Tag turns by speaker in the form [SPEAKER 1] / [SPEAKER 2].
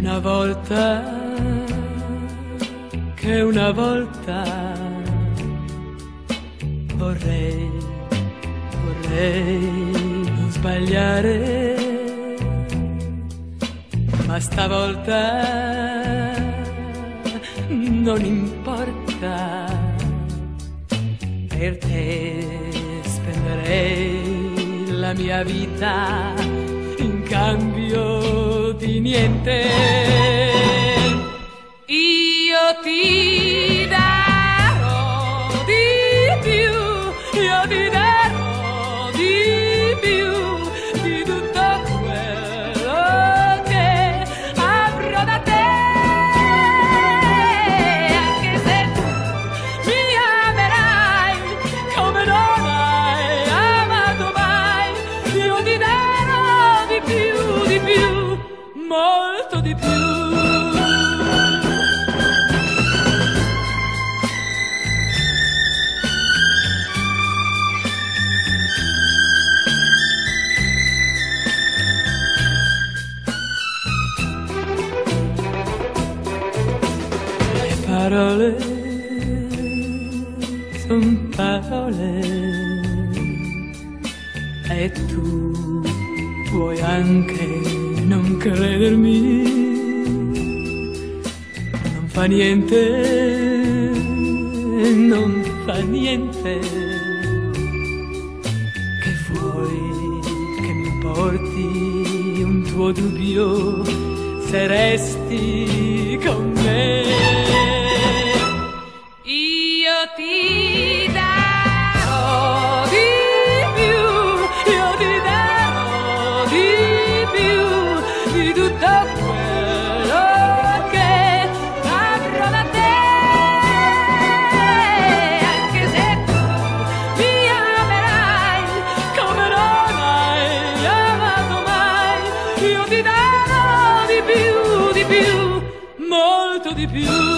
[SPEAKER 1] Una volta, che una volta vorrei non sbagliare, ma stavolta non importa, per te spenderei la mia vita in cambio di niente. Io ti darò di più, io ti darò di più di tutto quello che avrò da te, anche se tu mi amerai come non hai amato mai. Io ti darò di più, molto di più. Parole son parole e tu puoi anche non credermi, non fa niente, non fa niente, che vuoi che mi importi un tuo dubbio se resti con me. Ti darò di più, io ti darò di più di tutto quello che avrò da te, anche se tu mi amerai come non hai amato mai. Io ti darò di più, molto di più.